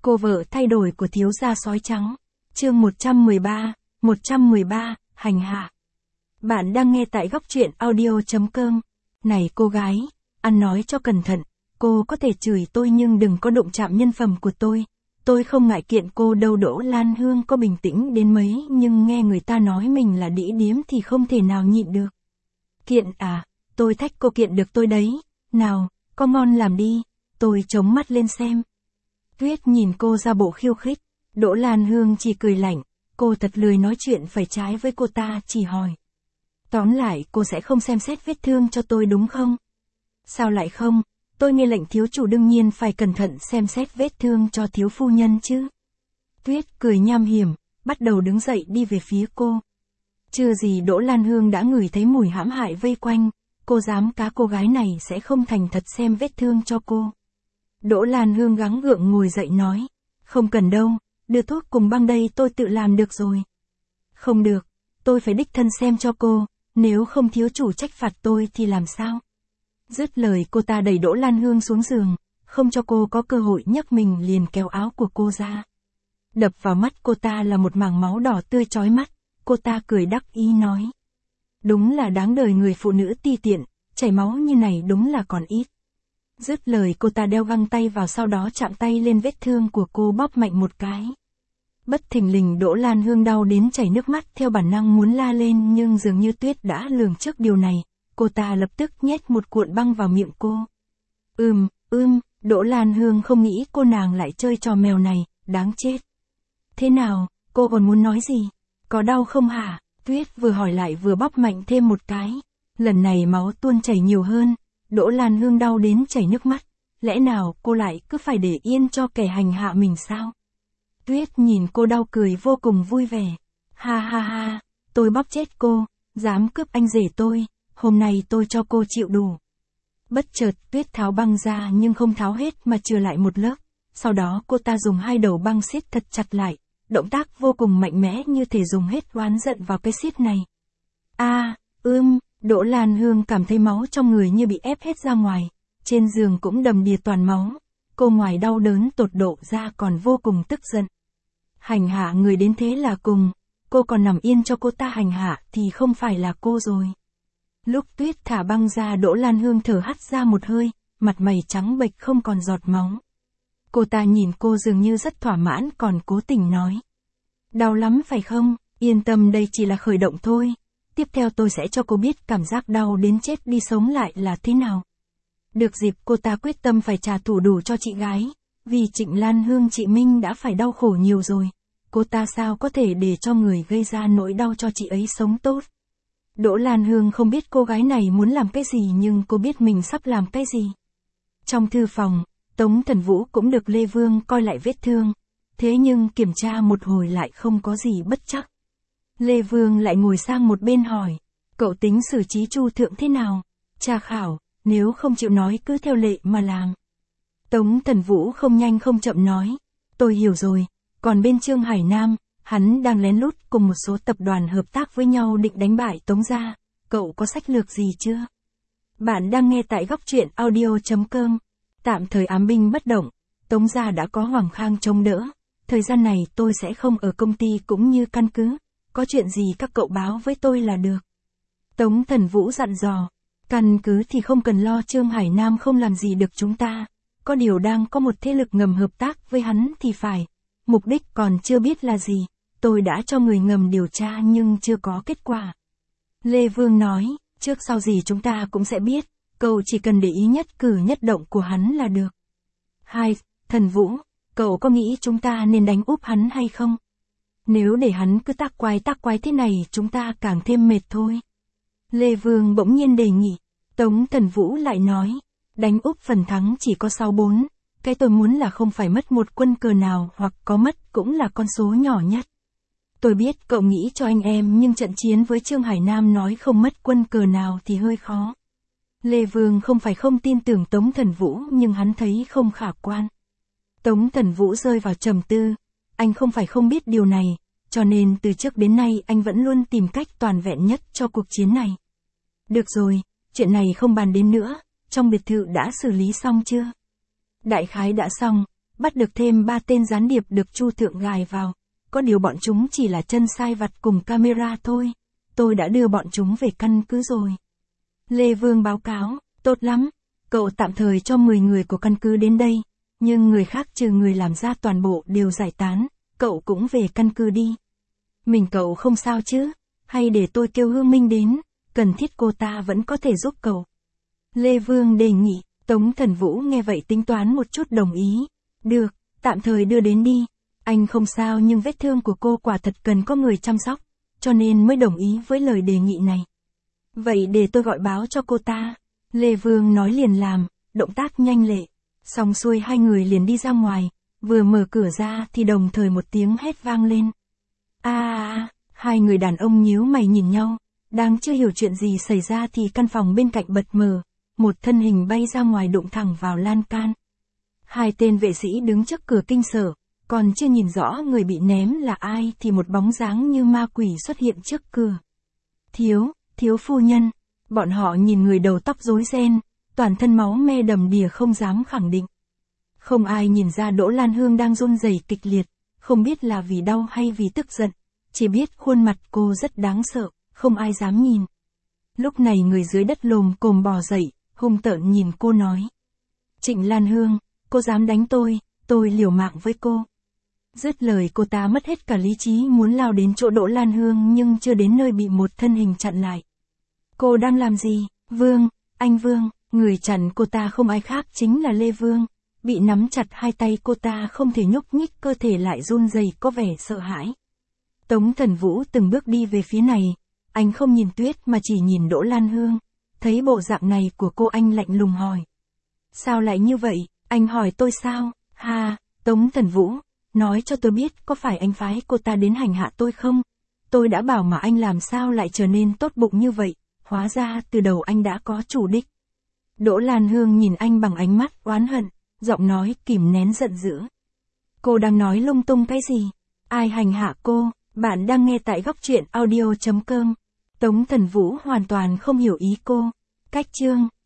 Cô vợ thay đổi của thiếu gia sói trắng. Chương 113, hành hạ. Bạn đang nghe tại góc truyện audio.com. Này cô gái, ăn nói cho cẩn thận, cô có thể chửi tôi nhưng đừng có đụng chạm nhân phẩm của tôi. Tôi không ngại kiện cô đâu. Đỗ Lan Hương có bình tĩnh đến mấy nhưng nghe người ta nói mình là đĩ điếm thì không thể nào nhịn được. Kiện à, tôi thách cô kiện được tôi đấy. Nào, có ngon làm đi, tôi chống mắt lên xem. Tuyết nhìn cô ra bộ khiêu khích, Đỗ Lan Hương chỉ cười lạnh, cô thật lười nói chuyện phải trái với cô ta, chỉ hỏi. Tóm lại cô sẽ không xem xét vết thương cho tôi đúng không? Sao lại không, tôi nghe lệnh thiếu chủ đương nhiên phải cẩn thận xem xét vết thương cho thiếu phu nhân chứ. Tuyết cười nham hiểm, bắt đầu đứng dậy đi về phía cô. Chưa gì Đỗ Lan Hương đã ngửi thấy mùi hãm hại vây quanh, cô dám cá cô gái này sẽ không thành thật xem vết thương cho cô. Đỗ Lan Hương gắng gượng ngồi dậy nói, không cần đâu, đưa thuốc cùng băng đây tôi tự làm được rồi. Không được, tôi phải đích thân xem cho cô, nếu không thiếu chủ trách phạt tôi thì làm sao? Dứt lời cô ta đẩy Đỗ Lan Hương xuống giường, không cho cô có cơ hội nhấc mình liền kéo áo của cô ra. Đập vào mắt cô ta là một mảng máu đỏ tươi chói mắt, cô ta cười đắc ý nói. Đúng là đáng đời người phụ nữ ti tiện, chảy máu như này đúng là còn ít. Dứt lời cô ta đeo găng tay vào, sau đó chạm tay lên vết thương của cô bóp mạnh một cái. Bất thình lình Đỗ Lan Hương đau đến chảy nước mắt, theo bản năng muốn la lên nhưng dường như Tuyết đã lường trước điều này, cô ta lập tức nhét một cuộn băng vào miệng cô. Đỗ Lan Hương không nghĩ cô nàng lại chơi trò mèo này, đáng chết. Thế nào, cô còn muốn nói gì? Có đau không hả? Tuyết vừa hỏi lại vừa bóp mạnh thêm một cái. Lần này máu tuôn chảy nhiều hơn, Đỗ Lan Hương đau đến chảy nước mắt. Lẽ nào cô lại cứ phải để yên cho kẻ hành hạ mình sao? Tuyết nhìn cô đau cười vô cùng vui vẻ. Ha ha ha, tôi bóp chết cô, dám cướp anh rể tôi, hôm nay tôi cho cô chịu đủ. Bất chợt Tuyết tháo băng ra nhưng không tháo hết mà chừa lại một lớp. Sau đó cô ta dùng hai đầu băng siết thật chặt lại, động tác vô cùng mạnh mẽ như thể dùng hết oán giận vào cái siết này. Đỗ Lan Hương cảm thấy máu trong người như bị ép hết ra ngoài, trên giường cũng đầm đìa toàn máu, cô ngoài đau đớn tột độ ra còn vô cùng tức giận. Hành hạ người đến thế là cùng, cô còn nằm yên cho cô ta hành hạ thì không phải là cô rồi. Lúc Tuyết thả băng ra Đỗ Lan Hương thở hắt ra một hơi, mặt mày trắng bệch không còn giọt máu. Cô ta nhìn cô dường như rất thỏa mãn còn cố tình nói. Đau lắm phải không? Yên tâm, đây chỉ là khởi động thôi. Tiếp theo tôi sẽ cho cô biết cảm giác đau đến chết đi sống lại là thế nào. Được dịp cô ta quyết tâm phải trả thù đủ cho chị gái. Vì Trịnh Lan Hương chị Minh đã phải đau khổ nhiều rồi. Cô ta sao có thể để cho người gây ra nỗi đau cho chị ấy sống tốt. Đỗ Lan Hương không biết cô gái này muốn làm cái gì nhưng cô biết mình sắp làm cái gì. Trong thư phòng, Tống Thần Vũ cũng được Lê Vương coi lại vết thương. Thế nhưng kiểm tra một hồi lại không có gì bất trắc. Lê Vương lại ngồi sang một bên hỏi, cậu tính xử trí Chu Thượng thế nào? Tra khảo, nếu không chịu nói cứ theo lệ mà làm. Tống Thần Vũ không nhanh không chậm nói, tôi hiểu rồi, còn bên Trương Hải Nam, hắn đang lén lút cùng một số tập đoàn hợp tác với nhau định đánh bại Tống gia, cậu có sách lược gì chưa? Bạn đang nghe tại góc truyện audio.com. Tạm thời ám binh bất động, Tống gia đã có Hoàng Khang chống đỡ, thời gian này tôi sẽ không ở công ty cũng như căn cứ, có chuyện gì các cậu báo với tôi là được. Tống Thần Vũ dặn dò, căn cứ thì không cần lo, Trương Hải Nam không làm gì được chúng ta, có điều đang có một thế lực ngầm hợp tác với hắn thì phải, mục đích còn chưa biết là gì, tôi đã cho người ngầm điều tra nhưng chưa có kết quả. Lê Vương nói, trước sau gì chúng ta cũng sẽ biết, cậu chỉ cần để ý nhất cử nhất động của hắn là được. Thần Vũ, cậu có nghĩ chúng ta nên đánh úp hắn hay không? Nếu để hắn cứ tác quái thế này chúng ta càng thêm mệt thôi. Lê Vương bỗng nhiên đề nghị. Tống Thần Vũ lại nói, đánh úp phần thắng chỉ có 6-4, cái tôi muốn là không phải mất một quân cờ nào, hoặc có mất cũng là con số nhỏ nhất. Tôi biết cậu nghĩ cho anh em nhưng trận chiến với Trương Hải Nam nói không mất quân cờ nào thì hơi khó. Lê Vương không phải không tin tưởng Tống Thần Vũ nhưng hắn thấy không khả quan. Tống Thần Vũ rơi vào trầm tư, anh không phải không biết điều này, cho nên từ trước đến nay anh vẫn luôn tìm cách toàn vẹn nhất cho cuộc chiến này. Được rồi, chuyện này không bàn đến nữa, trong biệt thự đã xử lý xong chưa? Đại khái đã xong, bắt được thêm 3 tên gián điệp được Chu Thượng gài vào. Có điều bọn chúng chỉ là chân sai vặt cùng camera thôi. Tôi đã đưa bọn chúng về căn cứ rồi. Lê Vương báo cáo, tốt lắm. Cậu tạm thời cho 10 người của căn cứ đến đây. Nhưng người khác trừ người làm ra toàn bộ đều giải tán. Cậu cũng về căn cứ đi. Mình cậu không sao chứ? Hay để tôi kêu Hương Minh đến? Cần thiết cô ta vẫn có thể giúp cậu. Lê Vương đề nghị. Tống Thần Vũ nghe vậy tính toán một chút đồng ý. Được, tạm thời đưa đến đi. Anh không sao nhưng vết thương của cô quả thật cần có người chăm sóc. Cho nên mới đồng ý với lời đề nghị này. Vậy để tôi gọi báo cho cô ta. Lê Vương nói liền làm, động tác nhanh lẹ. Xong xuôi hai người liền đi ra ngoài. Vừa mở cửa ra thì đồng thời một tiếng hét vang lên. Hai người đàn ông nhíu mày nhìn nhau. Đang chưa hiểu chuyện gì xảy ra thì căn phòng bên cạnh bật mở. Một thân hình bay ra ngoài đụng thẳng vào lan can. Hai tên vệ sĩ đứng trước cửa kinh sở. Còn chưa nhìn rõ người bị ném là ai thì một bóng dáng như ma quỷ xuất hiện trước cửa. Thiếu phu nhân. Bọn họ nhìn người đầu tóc rối ren, toàn thân máu me đầm đìa không dám khẳng định. Không ai nhìn ra Đỗ Lan Hương đang run rẩy kịch liệt, không biết là vì đau hay vì tức giận. Chỉ biết khuôn mặt cô rất đáng sợ, không ai dám nhìn. Lúc này người dưới đất lồm cồm bò dậy, hung tợn nhìn cô nói. Trịnh Lan Hương, cô dám đánh tôi liều mạng với cô. Dứt lời cô ta mất hết cả lý trí muốn lao đến chỗ Đỗ Lan Hương nhưng chưa đến nơi bị một thân hình chặn lại. Cô đang làm gì? Vương, anh Vương, người chặn cô ta không ai khác chính là Lê Vương. Bị nắm chặt hai tay cô ta không thể nhúc nhích, cơ thể lại run rẩy có vẻ sợ hãi. Tống Thần Vũ từng bước đi về phía này, anh không nhìn Tuyết mà chỉ nhìn Đỗ Lan Hương. Thấy bộ dạng này của cô anh lạnh lùng hỏi. Sao lại như vậy? Anh hỏi tôi sao? Tống Thần Vũ, nói cho tôi biết có phải anh phái cô ta đến hành hạ tôi không? Tôi đã bảo mà anh làm sao lại trở nên tốt bụng như vậy, hóa ra từ đầu anh đã có chủ đích. Đỗ Lan Hương nhìn anh bằng ánh mắt oán hận, giọng nói kìm nén giận dữ. Cô đang nói lung tung cái gì? Ai hành hạ cô? Bạn đang nghe tại Góc Truyện Audio.com. Tống Thần Vũ hoàn toàn không hiểu ý cô. Cách chương